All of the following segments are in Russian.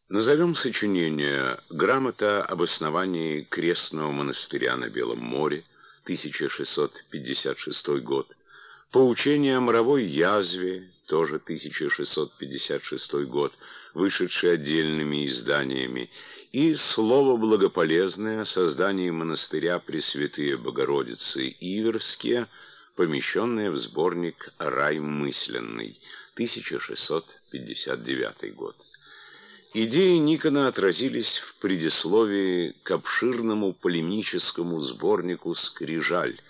Назовем сочинение «Грамота об основании крестного монастыря на Белом море», 1656 год, «Поучение о моровой язве», тоже 1656 год, вышедшие отдельными изданиями, и «Слово благополезное о создании монастыря Пресвятые Богородицы Иверские», помещенное в сборник «Рай мысленный», 1659 год. Идеи Никона отразились в предисловии к обширному полемическому сборнику «Скрижаль»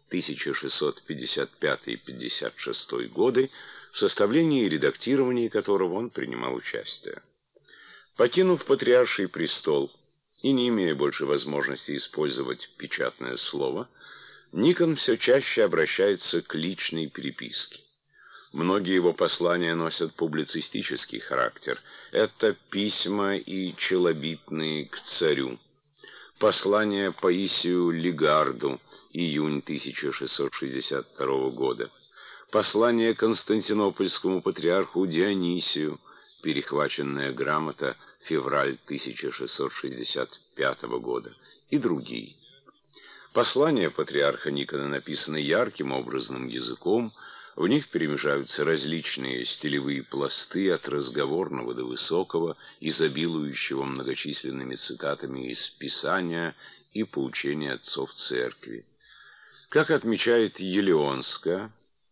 1655-56 годы, в составлении и редактировании которого он принимал участие. Покинув патриарший престол и не имея больше возможности использовать печатное слово, Никон все чаще обращается к личной переписке. Многие его послания носят публицистический характер. Это письма и челобитные к царю. Послание Паисию Лигарду, июнь 1662 года. Послание Константинопольскому патриарху Дионисию, перехваченная грамота, февраль 1665 года, и другие. Послания патриарха Никона написаны ярким образным языком. В них перемежаются различные стилевые пласты от разговорного до высокого, изобилующего многочисленными цитатами из Писания и поучения отцов Церкви. Как отмечает Елеонская,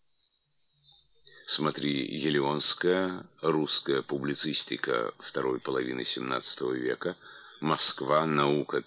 смотри Елеонская, русская публицистика второй половины XVII века, Москва, наука,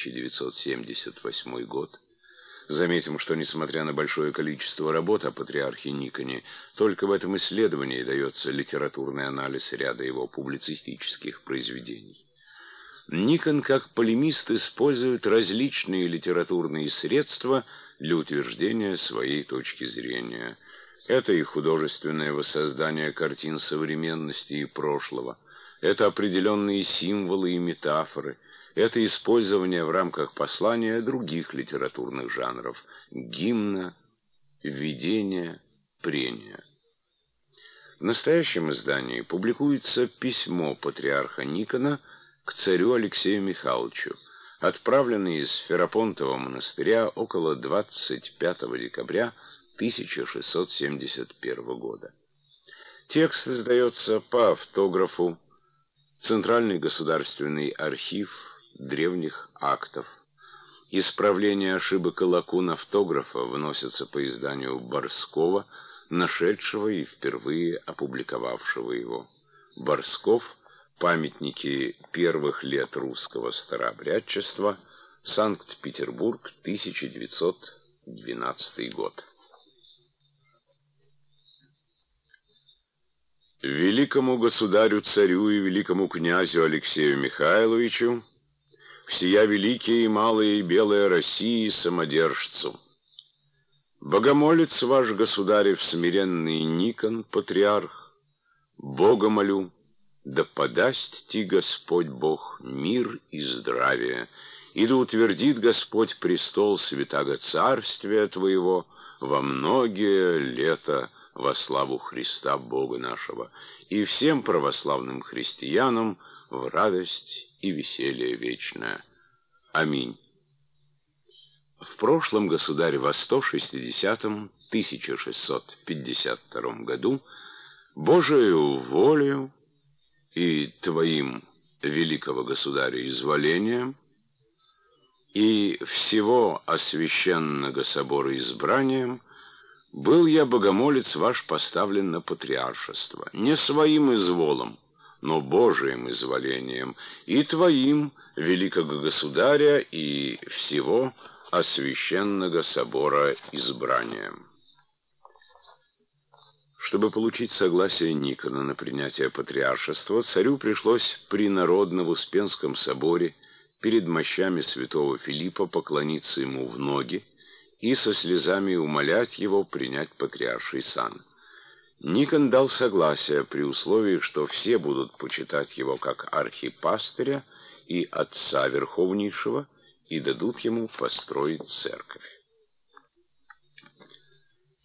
1978 год, заметим, что, несмотря на большое количество работ о патриархе Никоне, только в этом исследовании дается литературный анализ ряда его публицистических произведений. Никон, как полемист, использует различные литературные средства для утверждения своей точки зрения. Это и художественное воссоздание картин современности и прошлого, это определенные символы и метафоры, это использование в рамках послания других литературных жанров – гимна, введения, прения. В настоящем издании публикуется письмо патриарха Никона к царю Алексею Михайловичу, отправленное из Ферапонтова монастыря около 25 декабря 1671 года. Текст издается по автографу Центральный государственный архив древних актов. Исправление ошибок и лакун автографа вносятся по изданию Борского, нашедшего и впервые опубликовавшего его. Борсков. Памятники первых лет русского старообрядчества. Санкт-Петербург, 1912 год. Великому государю-царю и великому князю Алексею Михайловичу, всея великие и малые и белая России самодержцу. Богомолец ваш, государев смиренный Никон, патриарх, Бога молю, да подаст ти Господь Бог мир и здравие, и да утвердит Господь престол святаго царствия Твоего во многие лета во славу Христа Бога нашего, и всем православным христианам в радость и веселье вечное. Аминь. В прошлом, государь, во 160-м, 1652 году, Божией волею и Твоим, великого государя, изволением, и всего освященного собора избранием, был я, богомолец ваш, поставлен на патриаршество, не своим изволом, но Божиим изволением, и Твоим, великого государя, и всего освященного собора избранием. Чтобы получить согласие Никона на принятие патриаршества, царю пришлось принародно в Успенском соборе перед мощами святого Филиппа поклониться ему в ноги и со слезами умолять его принять патриарший сан. Никон дал согласие при условии, что все будут почитать его как архипастыря и отца верховнейшего и дадут ему построить церковь.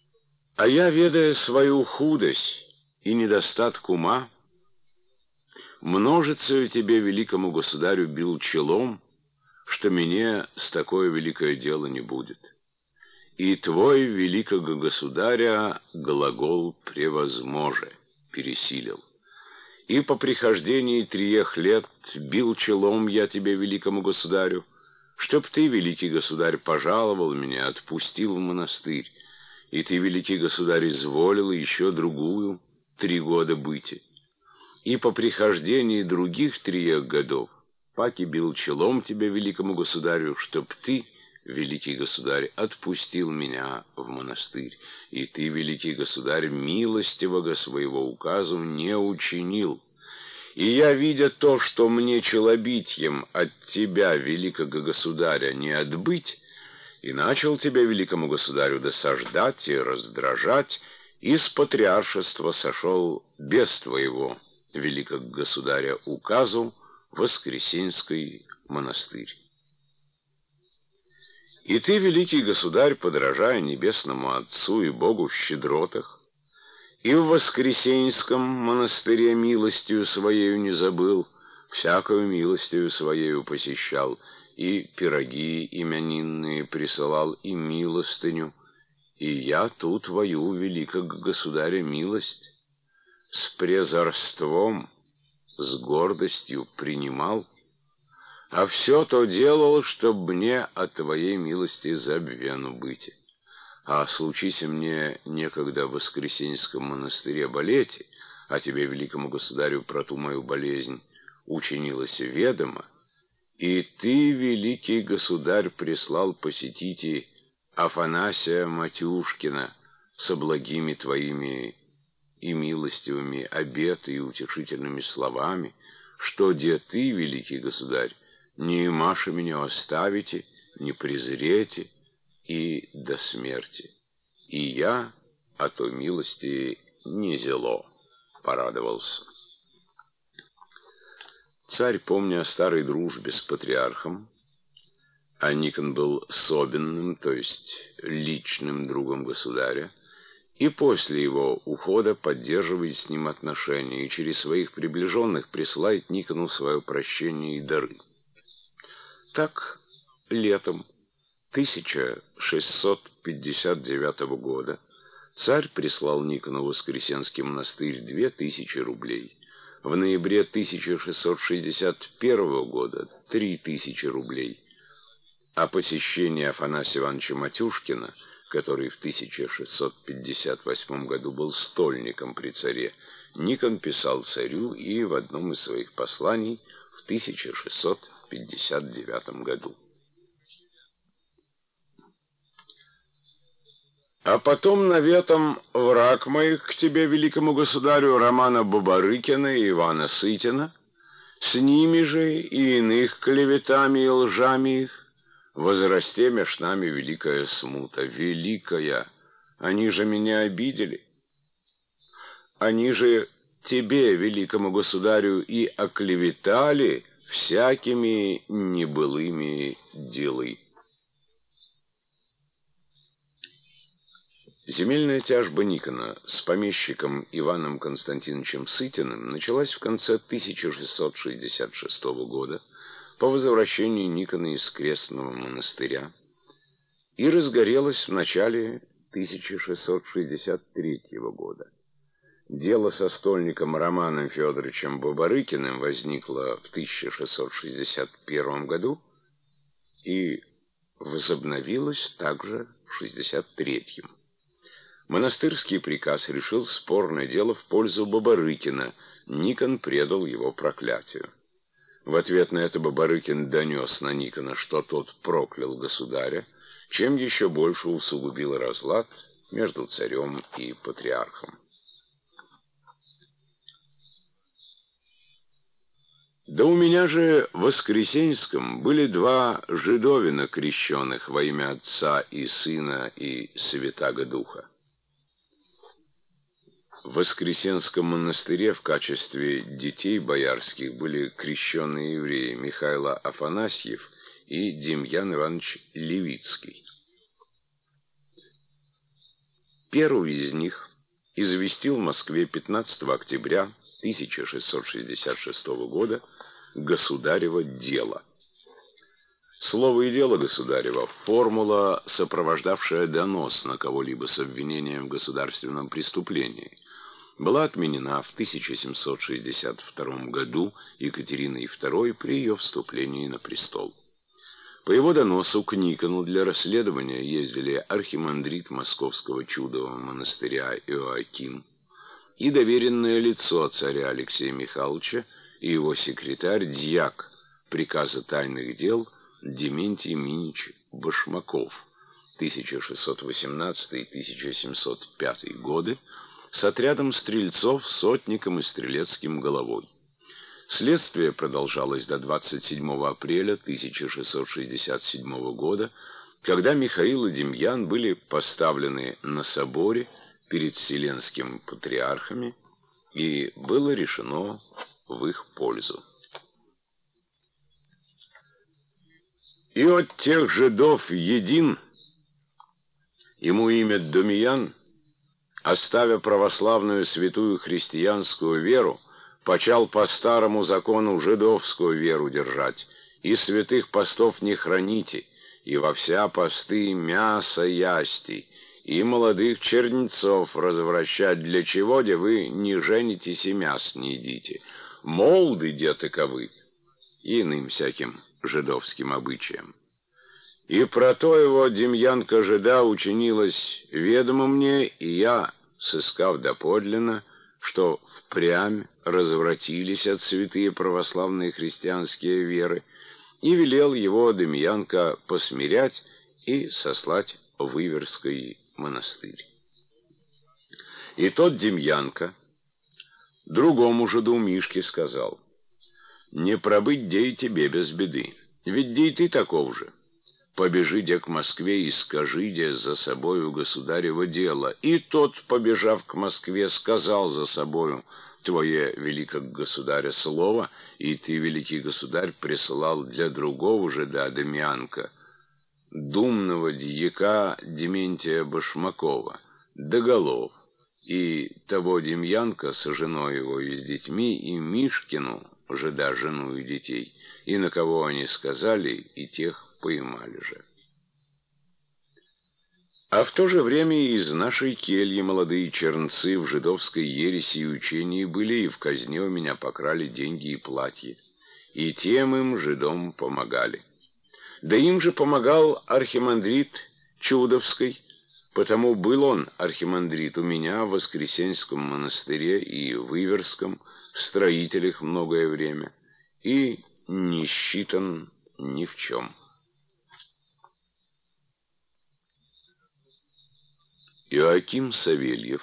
А я, ведая свою худость и недостаток ума, множится тебе, великому государю, бил челом, что мне с такое великое дело не будет. И твой, великого государя, глагол превозможе, пересилил. И по прихождении 3 лет бил челом я тебе, великому государю, чтоб ты, великий государь, пожаловал меня, отпустил в монастырь, и ты, великий государь, изволил еще другую 3 года быть. И по прихождении других 3 годов паки бил челом тебе, великому государю, чтоб ты, великий государь, отпустил меня в монастырь, и ты, великий государь, милостивого своего указу не учинил. И я, видя то, что мне челобитьем от тебя, великого государя, не отбыть, и начал тебя, великому государю, досаждать и раздражать, и с патриаршества сошел без твоего, великого государя, указу в Воскресенский монастырь. И ты, великий государь, подражая небесному Отцу и Богу в щедротах, и в Воскресенском монастыре милостью своею не забыл, всякою милостью своею посещал, и пироги именинные присылал, и милостыню, и я ту твою, великого государя, милость с презорством, с гордостью принимал, а все то делал, чтоб мне от твоей милости забвену быть. А случись мне некогда в Воскресенском монастыре болеть, а тебе, великому государю, про ту мою болезнь учинилось ведомо, и ты, великий государь, прислал посетите Афанасия Матюшкина со благими твоими и милостивыми обеты и утешительными словами, что де ты, великий государь, не маше меня оставите, не презрете и до смерти. И я о той милости не зело порадовался. Царь, помня о старой дружбе с патриархом, а Никон был особенным, то есть личным другом государя, и после его ухода поддерживает с ним отношения и через своих приближенных присылает Никону свое прощение и дары. Так, летом 1659 года царь прислал Никону в Воскресенский монастырь 2000 рублей, в ноябре 1661 года 3000 рублей, а посещение Афанасия Ивановича Матюшкина, который в 1658 году был стольником при царе, Никон писал царю и в одном из своих посланий в 1659 году. А потом наветом враг моих к тебе, великому государю, Романа Бабарыкина и Ивана Сытина, с ними же и иных клеветами и лжами их, возрасте меж нами великая смута, великая. Они же меня обидели. Они же тебе, великому государю, и оклеветали всякими небылыми делы. Земельная тяжба Никона с помещиком Иваном Константиновичем Сытиным началась в конце 1666 года по возвращении Никона из крестного монастыря и разгорелась в начале 1663 года. Дело со стольником Романом Федоровичем Бабарыкиным возникло в 1661 году и возобновилось также в 1663. Монастырский приказ решил спорное дело в пользу Бабарыкина, Никон предал его проклятию. В ответ на это Бабарыкин донес на Никона, что тот проклял государя, чем еще больше усугубил разлад между царем и патриархом. Да у меня же в Воскресенском были 2 жидовина крещенных во имя Отца и Сына и Святаго Духа. В Воскресенском монастыре в качестве детей боярских были крещенные евреи Михаил Афанасьев и Демьян Иванович Левицкий. Первый из них известил в Москве 15 октября 1666 года «Государево дело». Слово и дело государева — формула, сопровождавшая донос на кого-либо с обвинением в государственном преступлении, была отменена в 1762 году Екатериной II при ее вступлении на престол. По его доносу к Никону для расследования ездили архимандрит Московского чудового монастыря Иоаким и доверенное лицо царя Алексея Михайловича и его секретарь, дьяк приказа тайных дел Дементий Минич Башмаков, 1618-1705 годы, с отрядом стрельцов, сотником и стрелецким головой. Следствие продолжалось до 27 апреля 1667 года, когда Михаил и Демьян были поставлены на соборе перед вселенскими патриархами, и было решено в их пользу. И от тех жидов един, ему имя Домиян, оставя православную святую христианскую веру, почал по старому закону жидовскую веру держать, и святых постов не храните, и во вся посты мясо ясти, и молодых чернецов развращать, для чего, де вы не женитесь и мяс не едите, молоды де таковы, и иным всяким жидовским обычаям. И про то его Демьянка жида учинилось ведомо мне, и я, сыскав доподлинно, что впрямь развратились от святые православные христианские веры, и велел его Демьянка посмирять и сослать в Иверский монастырь. И тот Демьянка другому жиду Мишке сказал: «Не пробыть де и тебе без беды, ведь де и ты таков же. Побежи де к Москве и скажи де за собою государево дело». И тот, побежав к Москве, сказал за собою твое, великого государя, слово, и ты, великий государь, присылал для другого жида Демьянка, думного дьяка Дементия Башмакова, до голов, и того Демьянка со женой его и с детьми, и Мишкину, жида, жену и детей, и на кого они сказали, и тех поймали же. А в то же время и из нашей кельи молодые чернцы в жидовской ереси и учении были, и в казне у меня покрали деньги и платья, и тем им, жидом, помогали. Да им же помогал архимандрит Чудовский, потому был он, архимандрит, у меня в Воскресенском монастыре и в Иверском, в строителях многое время, и не считан ни в чем. Иоаким Савельев,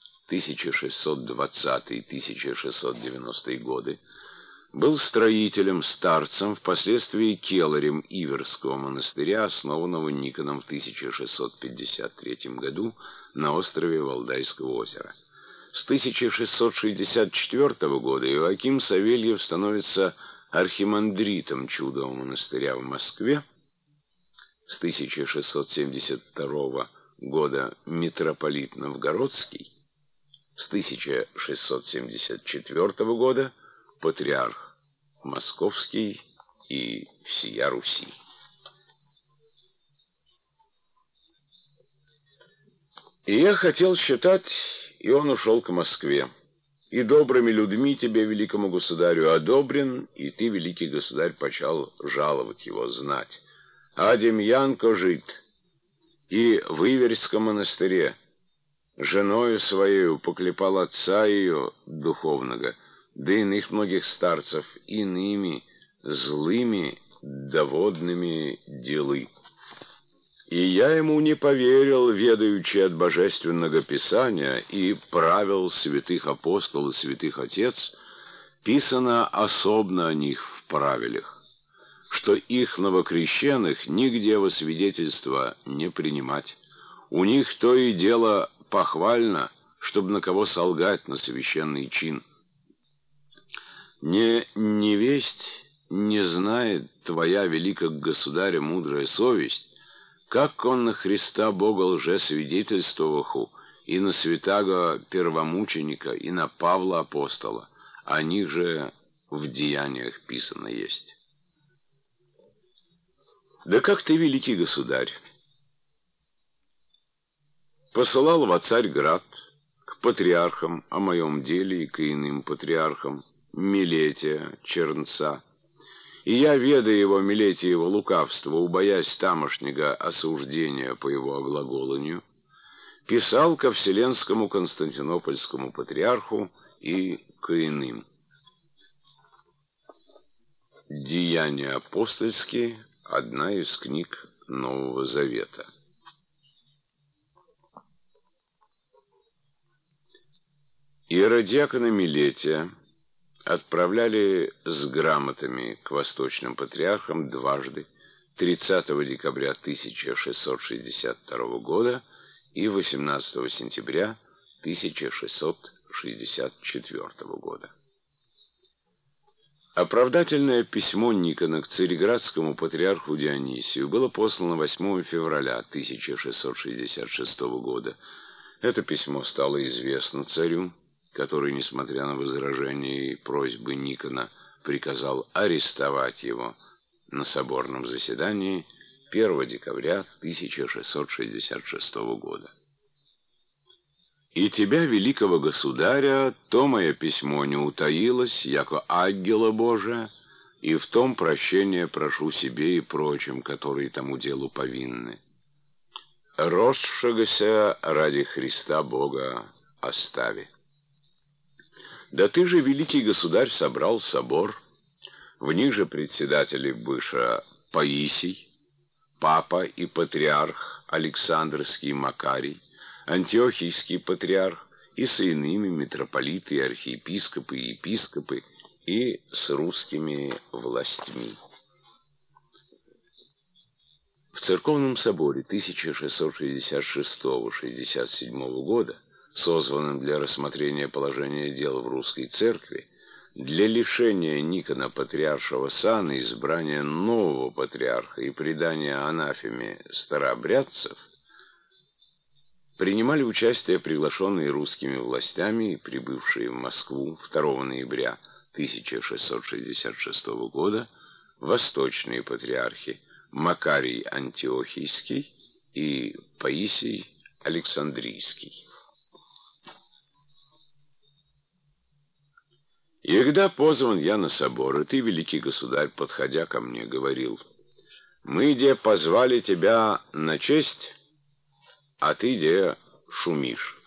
1620-1690 годы, был строителем, старцем, впоследствии келарем Иверского монастыря, основанного Никоном в 1653 году на острове Валдайского озера. С 1664 года Иоаким Савельев становится архимандритом чудового монастыря в Москве, с 1672 года митрополит Новгородский, с 1674 года патриарх Московский и всея Руси. И я хотел считать, и он ушел к Москве. И добрыми людьми тебе, великому государю, одобрен, и ты, великий государь, почал жаловать его, знать. А Демьянко жит и в Иверском монастыре женою своею поклепал отца ее духовного, да иных многих старцев, иными злыми доводными делы. И я ему не поверил, ведаючи от божественного писания и правил святых апостол и святых отец, писано особно о них в правилях, что их новокрещенных нигде во свидетельство не принимать. У них то и дело похвально, чтобы на кого солгать на священный чин. Невесть не знает твоя, великого государя, мудрая совесть, как он на Христа Бога лжесвидетельствоваху, и на святаго первомученика, и на Павла апостола, о них же в деяниях писано есть. Да как ты, великий государь, посылал во Царьград к патриархам о моем деле и к иным патриархам Милетия, Чернца, и я, ведая его Милетиево лукавство, убоясь тамошнего осуждения по его оглаголанию, писал ко Вселенскому Константинопольскому патриарху и к иным. Деяния апостольские — одна из книг Нового Завета. Иеродиакона Милетия отправляли с грамотами к восточным патриархам дважды, 30 декабря 1662 года и 18 сентября 1664 года. Оправдательное письмо Никона к цареградскому патриарху Дионисию было послано 8 февраля 1666 года. Это письмо стало известно царю, который, несмотря на возражения и просьбы Никона, приказал арестовать его на соборном заседании 1 декабря 1666 года. «И тебя, великого государя, то мое письмо не утаилось, яко ангела Божия, и в том прощение прошу себе и прочим, которые тому делу повинны. Росшегося ради Христа Бога остави. Да ты же, великий государь, собрал собор, в них же председатели быша Паисий, папа и патриарх Александрский Макарий, Антиохийский патриарх и с иными митрополиты и архиепископы и епископы и с русскими властьми». В церковном соборе 1666-67 года, созванном для рассмотрения положения дел в русской церкви, для лишения Никона патриаршего сана, избрания нового патриарха и предания анафеме старообрядцев, принимали участие приглашенные русскими властями и прибывшие в Москву 2 ноября 1666 года восточные патриархи Макарий Антиохийский и Паисий Александрийский. И когда позван я на собор, и ты, великий государь, подходя ко мне, говорил: «Мы, де, позвали тебя на честь, а ты, де, шумишь.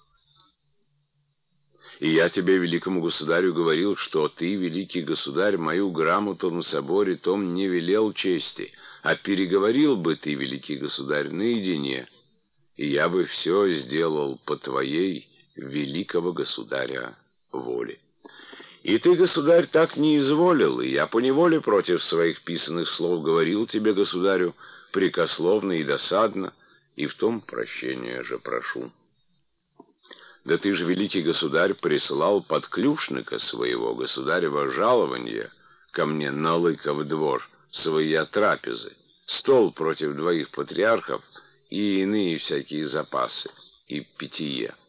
И я тебе, великому государю, говорил, что ты, великий государь, мою грамоту на соборе том не велел чести, а переговорил бы ты, великий государь, наедине, и я бы все сделал по твоей, великого государя, воле. И ты, государь, так не изволил, и я поневоле против своих писанных слов говорил тебе, государю, прекословно и досадно, и в том прощения же прошу. Да ты же, великий государь, присылал подклюшника своего, государева жалования, ко мне на Лыков двор, свои трапезы, стол против двоих патриархов и иные всякие запасы, и питье.